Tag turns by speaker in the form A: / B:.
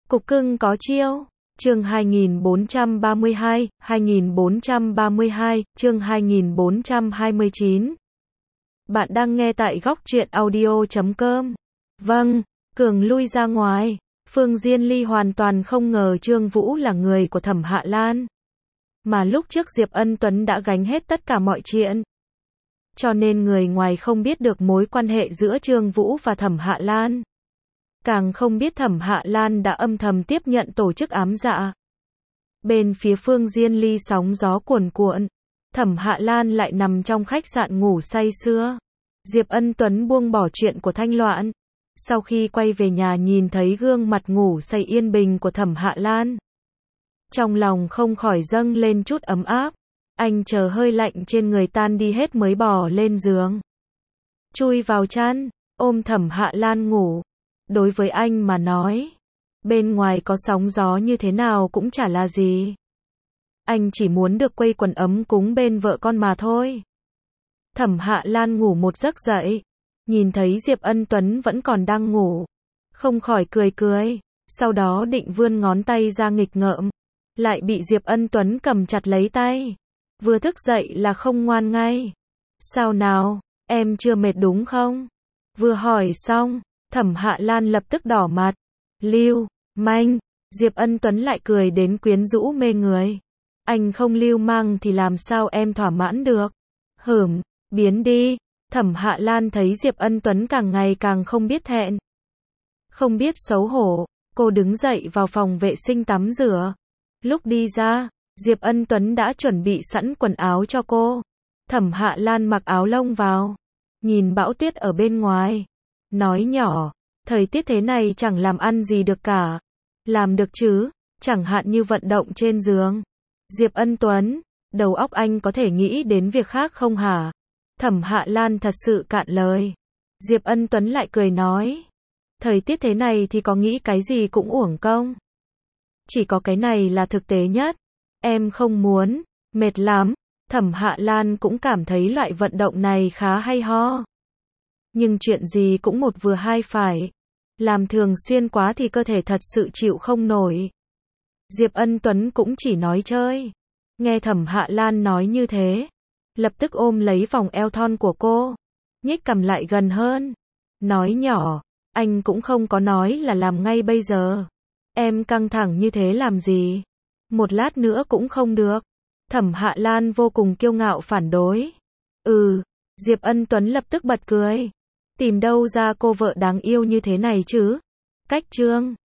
A: Cục cưng có chiêu. Chương 2432, chương 2429. Bạn đang nghe tại góc truyện audio.com. Vâng, Cường lui ra ngoài. Phương Diên Ly hoàn toàn không ngờ Trương Vũ là người của Thẩm Hạ Lan. Mà lúc trước Diệp Ân Tuấn đã gánh hết tất cả mọi chuyện. Cho nên người ngoài không biết được mối quan hệ giữa Trương Vũ và Thẩm Hạ Lan. Càng không biết Thẩm Hạ Lan đã âm thầm tiếp nhận tổ chức ám dạ. Bên phía Phương Diên Ly sóng gió cuồn cuộn. Thẩm Hạ Lan lại nằm trong khách sạn ngủ say sưa. Diệp Ân Tuấn buông bỏ chuyện của Thanh Loan. Sau khi quay về nhà nhìn thấy gương mặt ngủ say yên bình của Thẩm Hạ Lan. Trong lòng không khỏi dâng lên chút ấm áp. Anh chờ hơi lạnh trên người tan đi hết mới bò lên giường. Chui vào chăn, ôm Thẩm Hạ Lan ngủ. Đối với anh mà nói, bên ngoài có sóng gió như thế nào cũng chả là gì. Anh chỉ muốn được quây quần ấm cúng bên vợ con mà thôi. Thẩm Hạ Lan ngủ một giấc dậy, nhìn thấy Diệp Ân Tuấn vẫn còn đang ngủ, không khỏi cười cười, sau đó định vươn ngón tay ra nghịch ngợm, lại bị Diệp Ân Tuấn cầm chặt lấy tay. Vừa thức dậy là không ngoan ngay. Sao nào, em chưa mệt đúng không? Vừa hỏi xong, Thẩm Hạ Lan lập tức đỏ mặt. Lưu manh, Diệp Ân Tuấn lại cười đến quyến rũ mê người. Anh không lưu manh thì làm sao em thỏa mãn được? Biến đi. Thẩm Hạ Lan thấy Diệp Ân Tuấn càng ngày càng không biết thẹn, không biết xấu hổ. Cô đứng dậy vào phòng vệ sinh tắm rửa. Lúc đi ra, Diệp Ân Tuấn đã chuẩn bị sẵn quần áo cho cô. Thẩm Hạ Lan mặc áo lông vào, nhìn bão tuyết ở bên ngoài, nói nhỏ, thời tiết thế này chẳng làm ăn gì được cả. Làm được chứ, chẳng hạn như vận động trên giường. Diệp Ân Tuấn, đầu óc anh có thể nghĩ đến việc khác không hả? Thẩm Hạ Lan thật sự cạn lời. Diệp Ân Tuấn lại cười nói, thời tiết thế này thì có nghĩ cái gì cũng uổng công. Chỉ có cái này là thực tế nhất. Em không muốn, mệt lắm. Thẩm Hạ Lan cũng cảm thấy loại vận động này khá hay ho. Nhưng chuyện gì cũng một vừa hai phải. Làm thường xuyên quá thì cơ thể thật sự chịu không nổi. Diệp Ân Tuấn cũng chỉ nói chơi. Nghe Thẩm Hạ Lan nói như thế, lập tức ôm lấy vòng eo thon của cô, nhích cằm lại gần hơn, nói nhỏ, anh cũng không có nói là làm ngay bây giờ. Em căng thẳng như thế làm gì? Một lát nữa cũng không được. Thẩm Hạ Lan vô cùng kiêu ngạo phản đối. Diệp Ân Tuấn lập tức bật cười. Tìm đâu ra cô vợ đáng yêu như thế này chứ? Cách trương.